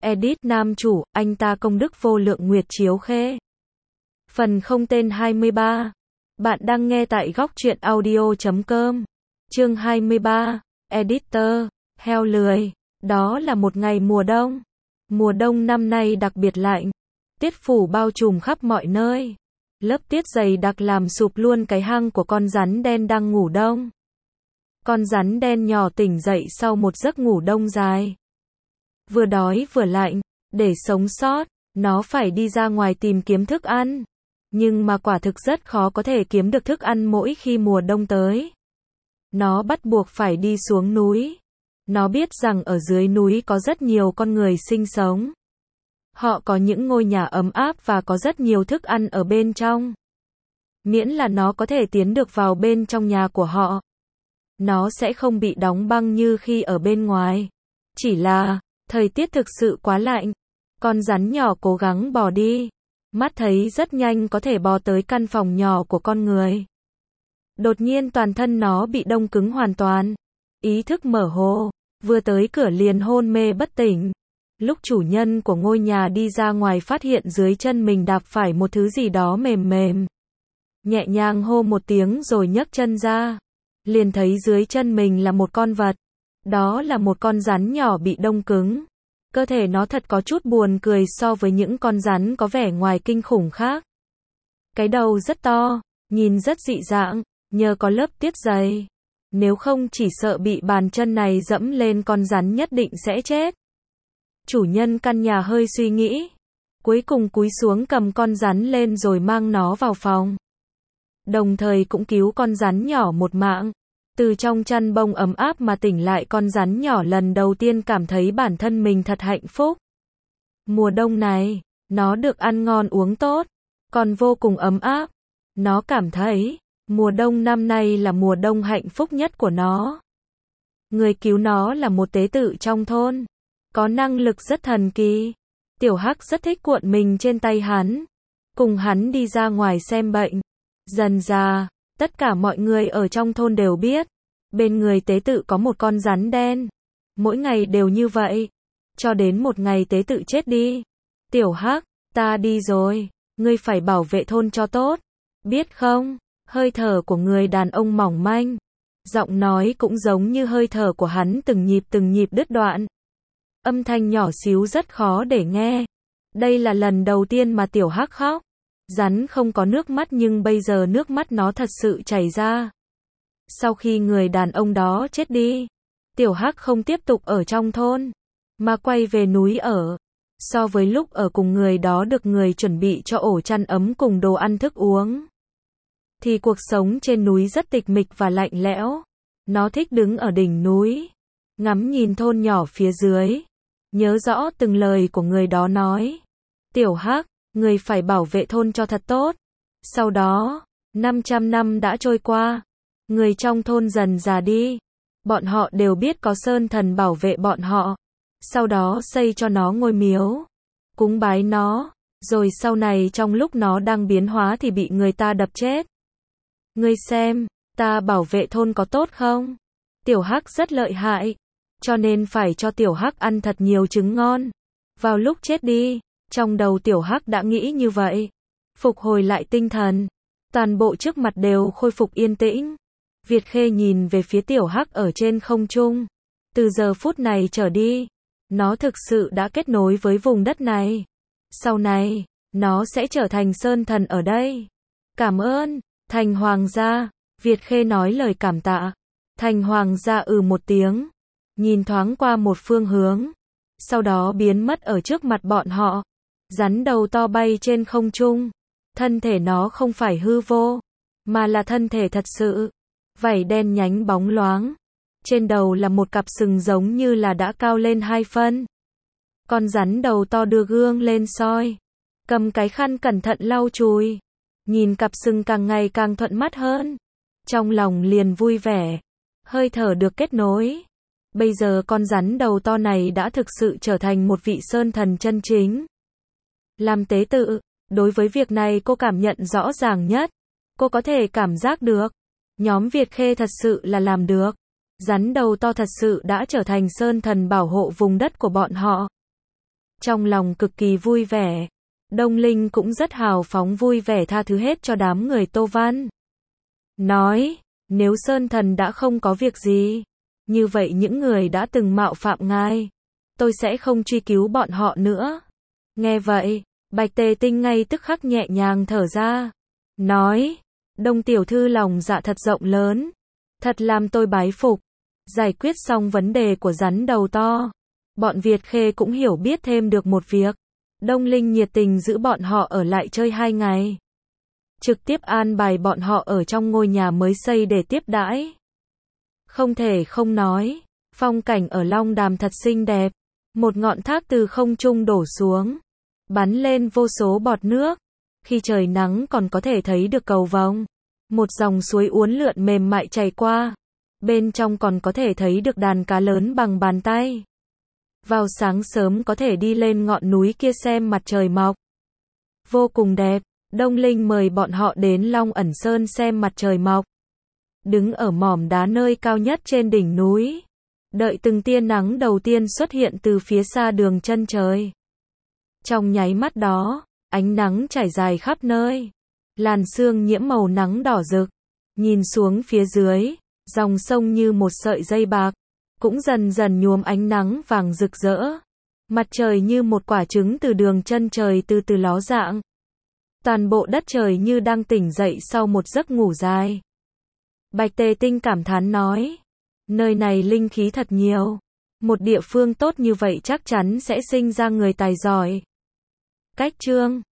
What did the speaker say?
Edit nam chủ, anh ta công đức vô lượng Nguyệt Chiếu Khê. Phần không tên 23. Bạn đang nghe tại góc truyện audio.com. Chương 23. Editor, heo lười. Đó là một ngày mùa đông. Mùa đông năm nay đặc biệt lạnh. Tiết phủ bao trùm khắp mọi nơi. Lớp tiết dày đặc làm sụp luôn cái hang của con rắn đen đang ngủ đông. Con rắn đen nhỏ tỉnh dậy sau một giấc ngủ đông dài. Vừa đói vừa lạnh, để sống sót, nó phải đi ra ngoài tìm kiếm thức ăn. Nhưng mà quả thực rất khó có thể kiếm được thức ăn mỗi khi mùa đông tới. Nó bắt buộc phải đi xuống núi. Nó biết rằng ở dưới núi có rất nhiều con người sinh sống. Họ có những ngôi nhà ấm áp và có rất nhiều thức ăn ở bên trong. Miễn là nó có thể tiến được vào bên trong nhà của họ. Nó sẽ không bị đóng băng như khi ở bên ngoài. Chỉ là, thời tiết thực sự quá lạnh. Con rắn nhỏ cố gắng bò đi. Mắt thấy rất nhanh có thể bò tới căn phòng nhỏ của con người. Đột nhiên toàn thân nó bị đông cứng hoàn toàn. Ý thức mơ hồ, vừa tới cửa liền hôn mê bất tỉnh. Lúc chủ nhân của ngôi nhà đi ra ngoài phát hiện dưới chân mình đạp phải một thứ gì đó mềm mềm. Nhẹ nhàng hô một tiếng rồi nhấc chân ra. Liền thấy dưới chân mình là một con vật. Đó là một con rắn nhỏ bị đông cứng. Cơ thể nó thật có chút buồn cười so với những con rắn có vẻ ngoài kinh khủng khác. Cái đầu rất to, nhìn rất dị dạng, nhờ có lớp tiết dày. Nếu không chỉ sợ bị bàn chân này dẫm lên con rắn nhất định sẽ chết. Chủ nhân căn nhà hơi suy nghĩ. Cuối cùng cúi xuống cầm con rắn lên rồi mang nó vào phòng. Đồng thời cũng cứu con rắn nhỏ một mạng. Từ trong chăn bông ấm áp mà tỉnh lại con rắn nhỏ lần đầu tiên cảm thấy bản thân mình thật hạnh phúc. Mùa đông này, nó được ăn ngon uống tốt, còn vô cùng ấm áp. Nó cảm thấy, mùa đông năm nay là mùa đông hạnh phúc nhất của nó. Người cứu nó là một tế tự trong thôn, có năng lực rất thần kỳ. Tiểu Hắc rất thích cuộn mình trên tay hắn, cùng hắn đi ra ngoài xem bệnh. Dần dà, tất cả mọi người ở trong thôn đều biết, bên người tế tự có một con rắn đen. Mỗi ngày đều như vậy, cho đến một ngày tế tự chết đi. Tiểu Hắc, ta đi rồi, ngươi phải bảo vệ thôn cho tốt, biết không? Hơi thở của người đàn ông mỏng manh, giọng nói cũng giống như hơi thở của hắn từng nhịp đứt đoạn. Âm thanh nhỏ xíu rất khó để nghe. Đây là lần đầu tiên mà Tiểu Hắc khóc. Rắn không có nước mắt nhưng bây giờ nước mắt nó thật sự chảy ra. Sau khi người đàn ông đó chết đi, Tiểu Hắc không tiếp tục ở trong thôn, mà quay về núi ở. So với lúc ở cùng người đó được người chuẩn bị cho ổ chăn ấm cùng đồ ăn thức uống, thì cuộc sống trên núi rất tịch mịch và lạnh lẽo. Nó thích đứng ở đỉnh núi, ngắm nhìn thôn nhỏ phía dưới, nhớ rõ từng lời của người đó nói. Tiểu Hắc, người phải bảo vệ thôn cho thật tốt. Sau đó, 500 năm đã trôi qua. Người trong thôn dần già đi. Bọn họ đều biết có sơn thần bảo vệ bọn họ. Sau đó xây cho nó ngôi miếu, cúng bái nó. Rồi sau này trong lúc nó đang biến hóa thì bị người ta đập chết. Ngươi xem, ta bảo vệ thôn có tốt không? Tiểu Hắc rất lợi hại, cho nên phải cho Tiểu Hắc ăn thật nhiều trứng ngon. Vào lúc chết đi, trong đầu Tiểu Hắc đã nghĩ như vậy. Phục hồi lại tinh thần, toàn bộ trước mặt đều khôi phục yên tĩnh. Việt Khê nhìn về phía Tiểu Hắc ở trên không trung. Từ giờ phút này trở đi, nó thực sự đã kết nối với vùng đất này. Sau này, nó sẽ trở thành sơn thần ở đây. Cảm ơn, Thành Hoàng gia. Việt Khê nói lời cảm tạ. Thành Hoàng gia một tiếng, nhìn thoáng qua một phương hướng, sau đó biến mất ở trước mặt bọn họ. Rắn đầu to bay trên không trung. Thân thể nó không phải hư vô, mà là thân thể thật sự. Vảy đen nhánh bóng loáng. Trên đầu là một cặp sừng giống như là đã cao lên 2 phân. Con rắn đầu to đưa gương lên soi, cầm cái khăn cẩn thận lau chùi. Nhìn cặp sừng càng ngày càng thuận mắt hơn. Trong lòng liền vui vẻ. Hơi thở được kết nối. Bây giờ con rắn đầu to này đã thực sự trở thành một vị sơn thần chân chính. Làm tế tự, đối với việc này cô cảm nhận rõ ràng nhất. Cô có thể cảm giác được. Nhóm Việt Khê thật sự là làm được. Rắn đầu to thật sự đã trở thành sơn thần bảo hộ vùng đất của bọn họ. Trong lòng cực kỳ vui vẻ. Đông Linh cũng rất hào phóng vui vẻ tha thứ hết cho đám người Tô Văn. Nói, nếu Sơn Thần đã không có việc gì, như vậy những người đã từng mạo phạm ngài, tôi sẽ không truy cứu bọn họ nữa. Nghe vậy, Bạch Tề Tinh ngay tức khắc nhẹ nhàng thở ra. Nói, Đông tiểu thư lòng dạ thật rộng lớn. Thật làm tôi bái phục. Giải quyết xong vấn đề của rắn đầu to. Bọn Việt Khê cũng hiểu biết thêm được một việc. Đông Linh nhiệt tình giữ bọn họ ở lại chơi 2 ngày. Trực tiếp an bài bọn họ ở trong ngôi nhà mới xây để tiếp đãi. Không thể không nói, phong cảnh ở Long Đàm thật xinh đẹp. Một ngọn thác từ không trung đổ xuống, bắn lên vô số bọt nước. Khi trời nắng còn có thể thấy được cầu vồng. Một dòng suối uốn lượn mềm mại chảy qua. Bên trong còn có thể thấy được đàn cá lớn bằng bàn tay. Vào sáng sớm có thể đi lên ngọn núi kia xem mặt trời mọc. Vô cùng đẹp. Đông Linh mời bọn họ đến Long Ẩn Sơn xem mặt trời mọc. Đứng ở mỏm đá nơi cao nhất trên đỉnh núi. Đợi từng tia nắng đầu tiên xuất hiện từ phía xa đường chân trời. Trong nháy mắt đó, ánh nắng trải dài khắp nơi. Làn sương nhiễm màu nắng đỏ rực. Nhìn xuống phía dưới, dòng sông như một sợi dây bạc, cũng dần dần nhuốm ánh nắng vàng rực rỡ. Mặt trời như một quả trứng từ đường chân trời từ từ ló dạng. Toàn bộ đất trời như đang tỉnh dậy sau một giấc ngủ dài. Bạch Tề Tinh cảm thán nói, nơi này linh khí thật nhiều. Một địa phương tốt như vậy chắc chắn sẽ sinh ra người tài giỏi. Cách chương